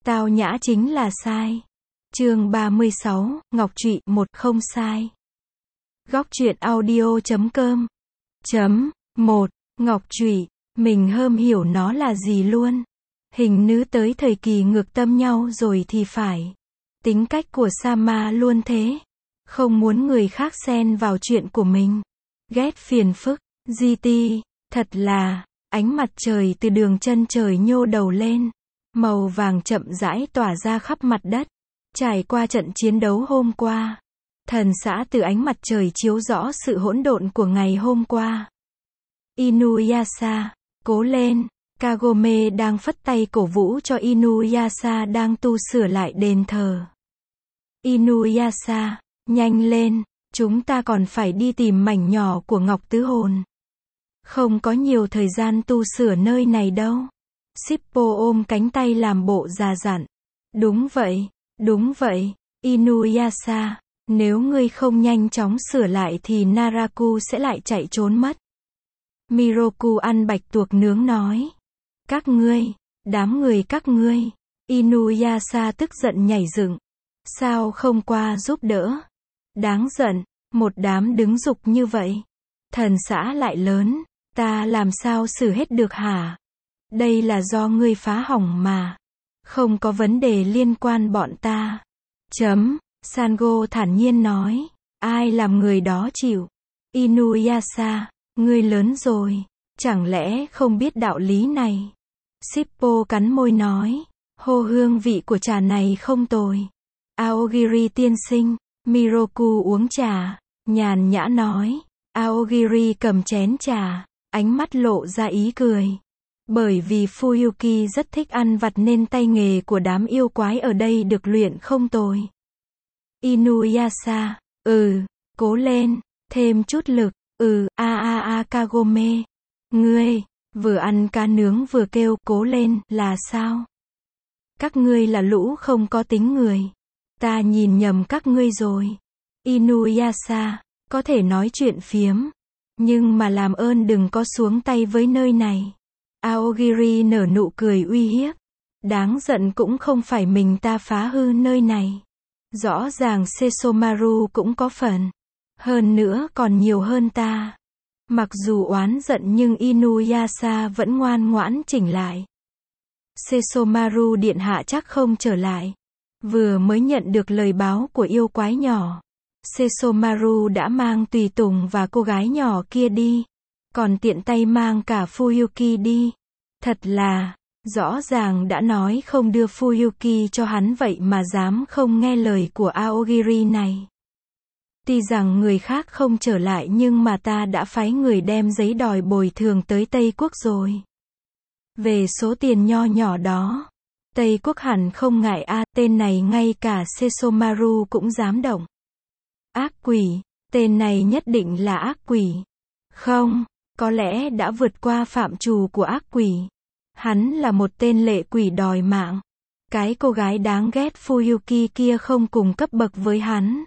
Tao nhã chính là sai. Chương 36, Ngọc Trụy, một không sai. Góc truyện audio.com. 1. Ngọc Trụy, mình hâm hiểu nó là gì luôn. Hình nữ tới thời kỳ ngược tâm nhau rồi thì phải. Tính cách của Sama luôn thế. Không muốn người khác xen vào chuyện của mình. Ghét phiền phức. GT, thật là, ánh mặt trời từ đường chân trời nhô đầu lên. Màu vàng chậm rãi tỏa ra khắp mặt đất. Trải qua trận chiến đấu hôm qua, thần xã từ ánh mặt trời chiếu rõ sự hỗn độn của ngày hôm qua. Inuyasha, cố lên. Kagome đang phất tay cổ vũ cho Inuyasha đang tu sửa lại đền thờ. Inuyasha, nhanh lên, chúng ta còn phải đi tìm mảnh nhỏ của Ngọc Tứ Hồn. Không có nhiều thời gian tu sửa nơi này đâu. Shippo ôm cánh tay làm bộ già dặn. Đúng vậy, Inuyasha, nếu ngươi không nhanh chóng sửa lại thì Naraku sẽ lại chạy trốn mất. Miroku ăn bạch tuộc nướng nói. Đám người các ngươi. Inuyasha tức giận nhảy dựng. Sao không qua giúp đỡ? Đáng giận, một đám đứng dục như vậy. Thần xã lại lớn, ta làm sao xử hết được hả? Đây là do ngươi phá hỏng mà. Không có vấn đề liên quan bọn ta. Sango thản nhiên nói. Ai làm người đó chịu? Inuyasha, ngươi lớn rồi. Chẳng lẽ không biết đạo lý này? Shippo cắn môi nói. Hô, hương vị của trà này không tồi. Aogiri tiên sinh. Miroku uống trà, nhàn nhã nói. Aogiri cầm chén trà, ánh mắt lộ ra ý cười. Bởi vì Fuyuki rất thích ăn vặt nên tay nghề của đám yêu quái ở đây được luyện không tồi. Inuyasha, cố lên, thêm chút lực, Kagome. Ngươi, vừa ăn cá nướng vừa kêu cố lên là sao? Các ngươi là lũ không có tính người. Ta nhìn nhầm các ngươi rồi. Inuyasha, có thể nói chuyện phiếm. Nhưng mà làm ơn đừng có xuống tay với nơi này. Aogiri nở nụ cười uy hiếp. Đáng giận cũng không phải mình ta phá hư nơi này. Rõ ràng Sesomaru cũng có phần. Hơn nữa còn nhiều hơn ta. Mặc dù oán giận nhưng Inuyasha vẫn ngoan ngoãn chỉnh lại. Sesomaru điện hạ chắc không trở lại. Vừa mới nhận được lời báo của yêu quái nhỏ. Sesomaru đã mang tùy tùng và cô gái nhỏ kia đi. Còn tiện tay mang cả Fuyuki đi. Thật là, rõ ràng đã nói không đưa Fuyuki cho hắn vậy mà dám không nghe lời của Aogiri này. Tuy rằng người khác không trở lại nhưng mà ta đã phái người đem giấy đòi bồi thường tới Tây Quốc rồi. Về số tiền nho nhỏ đó, Tây Quốc hẳn không ngại tên này ngay cả Sesomaru cũng dám động. Ác quỷ, tên này nhất định là ác quỷ. Không, có lẽ đã vượt qua phạm trù của ác quỷ. Hắn là một tên lệ quỷ đòi mạng. Cái cô gái đáng ghét Fuyuki kia không cùng cấp bậc với hắn.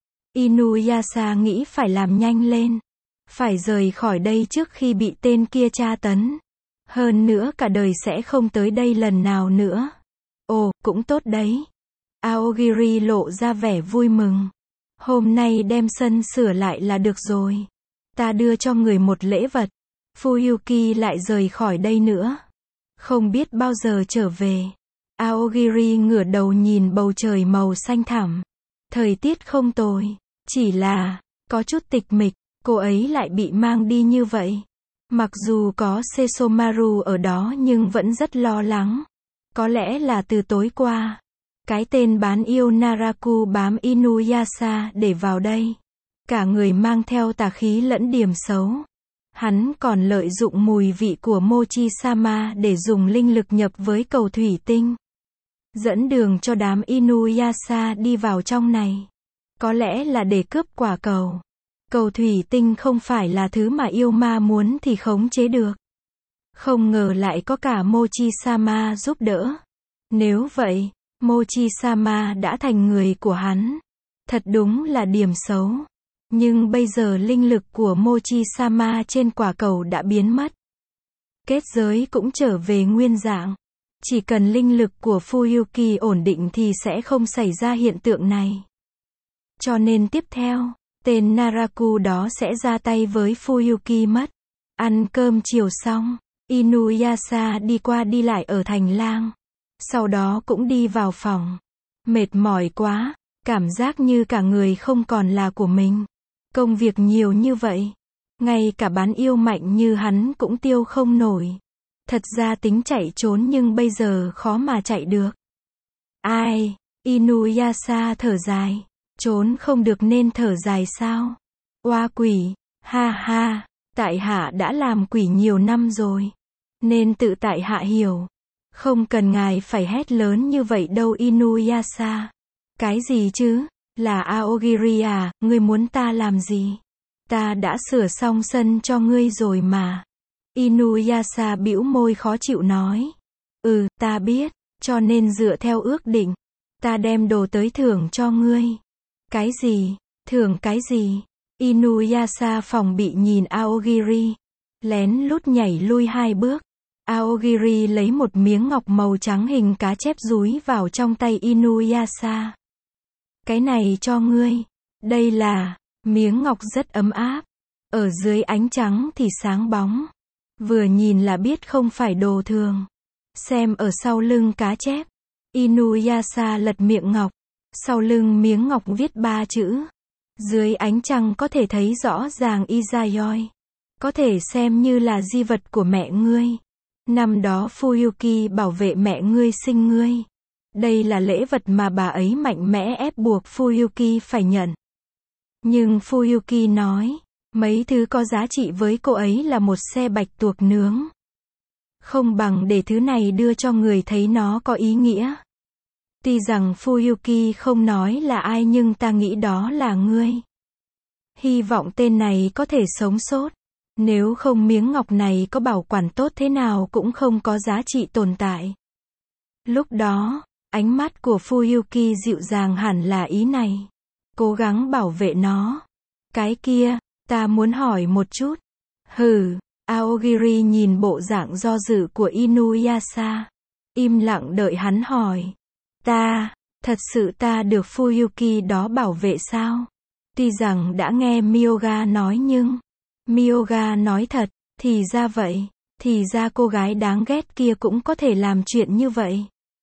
Inuyasha nghĩ phải làm nhanh lên. Phải rời khỏi đây trước khi bị tên kia tra tấn. Hơn nữa cả đời sẽ không tới đây lần nào nữa. Ồ, cũng tốt đấy. Aogiri lộ ra vẻ vui mừng. Hôm nay đem sân sửa lại là được rồi. Ta đưa cho người một lễ vật. Fuyuki lại rời khỏi đây nữa. Không biết bao giờ trở về. Aogiri ngửa đầu nhìn bầu trời màu xanh thẳm. Thời tiết không tồi. Chỉ là, có chút tịch mịch, cô ấy lại bị mang đi như vậy. Mặc dù có Sesomaru ở đó nhưng vẫn rất lo lắng. Có lẽ là từ tối qua. Cái tên bán yêu Naraku bám Inuyasha để vào đây. Cả người mang theo tà khí lẫn điểm xấu. Hắn còn lợi dụng mùi vị của Mochi-sama để dùng linh lực nhập với cầu thủy tinh. Dẫn đường cho đám Inuyasha đi vào trong này. Có lẽ là để cướp quả cầu. Cầu thủy tinh không phải là thứ mà yêu ma muốn thì khống chế được. Không ngờ lại có cả Mochi-sama giúp đỡ. Nếu vậy, Mochi-sama đã thành người của hắn. Thật đúng là điểm xấu. Nhưng bây giờ linh lực của Mochi-sama trên quả cầu đã biến mất. Kết giới cũng trở về nguyên dạng. Chỉ cần linh lực của Fuyuki ổn định thì sẽ không xảy ra hiện tượng này. Cho nên tiếp theo, tên Naraku đó sẽ ra tay với Fuyuki mất. Ăn cơm chiều xong, Inuyasha đi qua đi lại ở thành lang. Sau đó cũng đi vào phòng. Mệt mỏi quá, cảm giác như cả người không còn là của mình. Công việc nhiều như vậy, ngay cả bán yêu mạnh như hắn cũng tiêu không nổi. Thật ra tính chạy trốn nhưng bây giờ khó mà chạy được. Ai? Inuyasha thở dài. Trốn không được nên thở dài sao? Oa quỷ, ha ha, tại hạ đã làm quỷ nhiều năm rồi. Nên tự tại hạ hiểu. Không cần ngài phải hét lớn như vậy đâu Inuyasha. Cái gì chứ? Là Aogiri à, ngươi muốn ta làm gì? Ta đã sửa xong sân cho ngươi rồi mà. Inuyasha bĩu môi khó chịu nói. Ta biết, cho nên dựa theo ước định. Ta đem đồ tới thưởng cho ngươi. Cái gì? Thưởng cái gì? Inuyasha phòng bị nhìn Aogiri. Lén lút nhảy lui 2 bước. Aogiri lấy một miếng ngọc màu trắng hình cá chép dúi vào trong tay Inuyasha. Cái này cho ngươi. Đây là, miếng ngọc rất ấm áp. Ở dưới ánh trắng thì sáng bóng. Vừa nhìn là biết không phải đồ thường. Xem ở sau lưng cá chép. Inuyasha lật miệng ngọc. Sau lưng miếng ngọc viết 3 chữ. Dưới ánh trăng có thể thấy rõ ràng Izayoi. Có thể xem như là di vật của mẹ ngươi. Năm đó Fuyuki bảo vệ mẹ ngươi sinh ngươi. Đây là lễ vật mà bà ấy mạnh mẽ ép buộc Fuyuki phải nhận. Nhưng Fuyuki nói, mấy thứ có giá trị với cô ấy là một xe bạch tuộc nướng. Không bằng để thứ này đưa cho người thấy nó có ý nghĩa. Tuy rằng Fuyuki không nói là ai nhưng ta nghĩ đó là ngươi. Hy vọng tên này có thể sống sót. Nếu không miếng ngọc này có bảo quản tốt thế nào cũng không có giá trị tồn tại. Lúc đó, ánh mắt của Fuyuki dịu dàng hẳn là ý này. Cố gắng bảo vệ nó. Cái kia, ta muốn hỏi một chút. Aogiri nhìn bộ dạng do dự của Inuyasha. Im lặng đợi hắn hỏi. Thật sự ta được Fuyuki đó bảo vệ sao? Tuy rằng đã nghe Myoga nói nhưng... Myoga nói thật, thì ra vậy. Thì ra cô gái đáng ghét kia cũng có thể làm chuyện như vậy.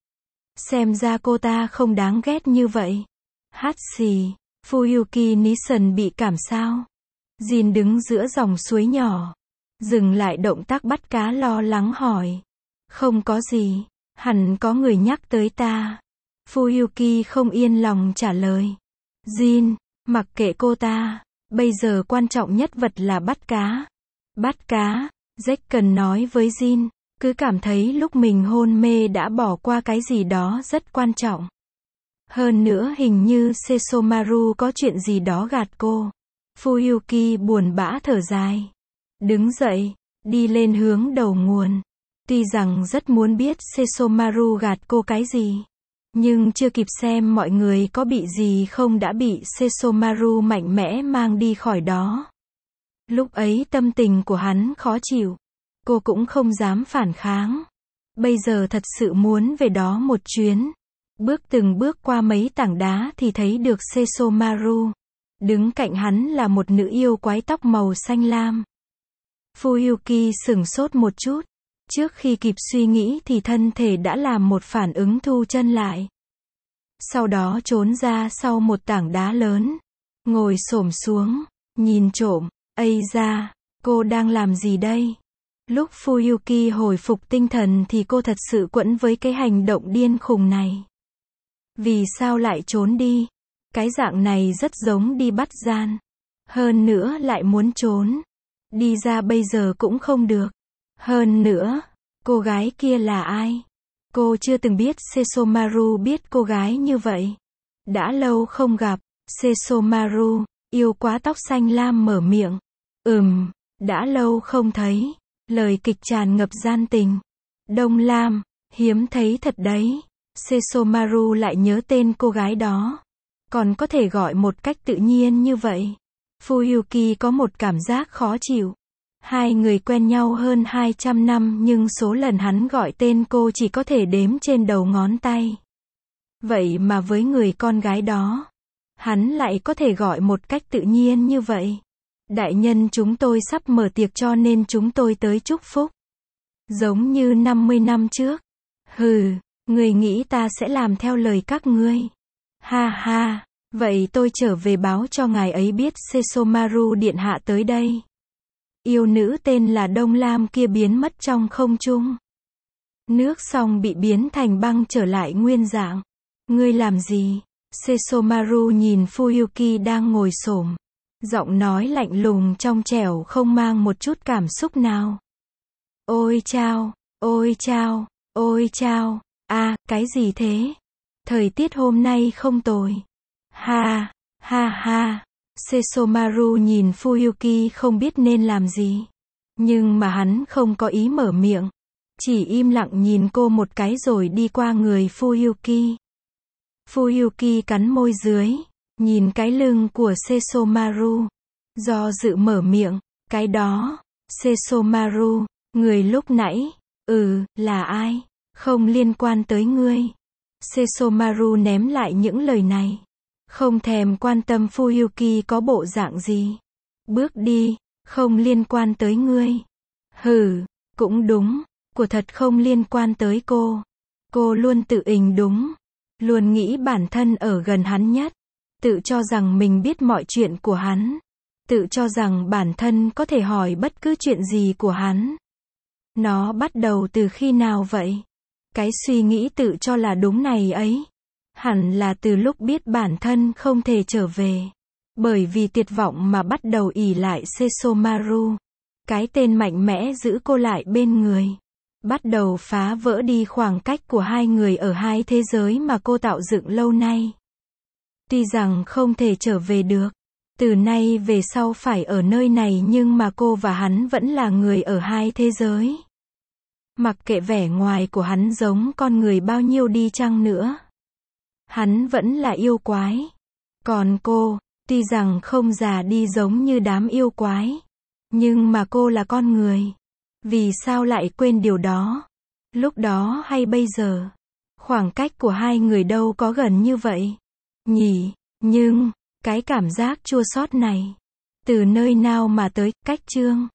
Xem ra cô ta không đáng ghét như vậy. Hát xì, Fuyuki Nissan bị cảm sao? Jin đứng giữa dòng suối nhỏ. Dừng lại động tác bắt cá lo lắng hỏi. Không có gì, hẳn có người nhắc tới ta. Fuyuki không yên lòng trả lời. Jin, mặc kệ cô ta, bây giờ quan trọng nhất vật là bắt cá. Bắt cá, Jack cần nói với Jin, cứ cảm thấy lúc mình hôn mê đã bỏ qua cái gì đó rất quan trọng. Hơn nữa hình như Sesomaru có chuyện gì đó gạt cô. Fuyuki buồn bã thở dài. Đứng dậy, đi lên hướng đầu nguồn. Tuy rằng rất muốn biết Sesomaru gạt cô cái gì. Nhưng chưa kịp xem mọi người có bị gì không đã bị Sesomaru mạnh mẽ mang đi khỏi đó. Lúc ấy tâm tình của hắn khó chịu. Cô cũng không dám phản kháng. Bây giờ thật sự muốn về đó một chuyến. Bước từng bước qua mấy tảng đá thì thấy được Sesomaru. Đứng cạnh hắn là một nữ yêu quái tóc màu xanh lam. Fuyuki sửng sốt một chút. Trước khi kịp suy nghĩ thì thân thể đã làm một phản ứng thu chân lại. Sau đó trốn ra sau một tảng đá lớn. Ngồi xổm xuống, nhìn trộm. Ây da, cô đang làm gì đây? Lúc Fuyuki hồi phục tinh thần thì cô thật sự quẫn với cái hành động điên khùng này. Vì sao lại trốn đi? Cái dạng này rất giống đi bắt gian. Hơn nữa lại muốn trốn. Đi ra bây giờ cũng không được. Hơn nữa, cô gái kia là ai? Cô chưa từng biết Sesomaru biết cô gái như vậy. Đã lâu không gặp. Sesomaru, yêu quá tóc xanh lam mở miệng. Đã lâu không thấy. Lời kịch tràn ngập gian tình. Đông Lam, hiếm thấy thật đấy. Sesomaru lại nhớ tên cô gái đó. Còn có thể gọi một cách tự nhiên như vậy. Fuyuki có một cảm giác khó chịu. Hai người quen nhau hơn 200 năm nhưng số lần hắn gọi tên cô chỉ có thể đếm trên đầu ngón tay. Vậy mà với người con gái đó, hắn lại có thể gọi một cách tự nhiên như vậy. Đại nhân, chúng tôi sắp mở tiệc cho nên chúng tôi tới chúc phúc. Giống như 50 năm trước. Hừ, người nghĩ ta sẽ làm theo lời các ngươi. Ha ha, vậy tôi trở về báo cho ngài ấy biết Sesomaru điện hạ tới đây. Yêu nữ tên là Đông Lam kia biến mất trong không trung. Nước sông bị biến thành băng trở lại nguyên dạng. Ngươi làm gì? Sesomaru nhìn Fuyuki đang ngồi xổm. Giọng nói lạnh lùng trong trẻo không mang một chút cảm xúc nào. Ôi chao, ôi chao, ôi chao. À, cái gì thế? Thời tiết hôm nay không tồi. Ha, ha ha. Sesomaru nhìn Fuyuki không biết nên làm gì. Nhưng mà hắn không có ý mở miệng. Chỉ im lặng nhìn cô một cái rồi đi qua người Fuyuki. Fuyuki cắn môi dưới. Nhìn cái lưng của Sesomaru. Do dự mở miệng. Cái đó. Sesomaru. Người lúc nãy. Là ai? Không liên quan tới ngươi. Sesomaru ném lại những lời này. Không thèm quan tâm Fuyuki có bộ dạng gì. Bước đi. Không liên quan tới ngươi. Hừ, cũng đúng. Của thật không liên quan tới cô. Cô luôn tự ình đúng. Luôn nghĩ bản thân ở gần hắn nhất. Tự cho rằng mình biết mọi chuyện của hắn. Tự cho rằng bản thân có thể hỏi bất cứ chuyện gì của hắn. Nó bắt đầu từ khi nào vậy? Cái suy nghĩ tự cho là đúng này ấy. Hẳn là từ lúc biết bản thân không thể trở về. Bởi vì tuyệt vọng mà bắt đầu ỷ lại Sesomaru. Cái tên mạnh mẽ giữ cô lại bên người. Bắt đầu phá vỡ đi khoảng cách của hai người ở hai thế giới mà cô tạo dựng lâu nay. Tuy rằng không thể trở về được. Từ nay về sau phải ở nơi này nhưng mà cô và hắn vẫn là người ở hai thế giới. Mặc kệ vẻ ngoài của hắn giống con người bao nhiêu đi chăng nữa. Hắn vẫn là yêu quái. Còn cô, tuy rằng không già đi giống như đám yêu quái. Nhưng mà cô là con người. Vì sao lại quên điều đó? Lúc đó hay bây giờ? Khoảng cách của hai người đâu có gần như vậy. Nhỉ, nhưng, cái cảm giác chua xót này. Từ nơi nào mà tới, cách chương.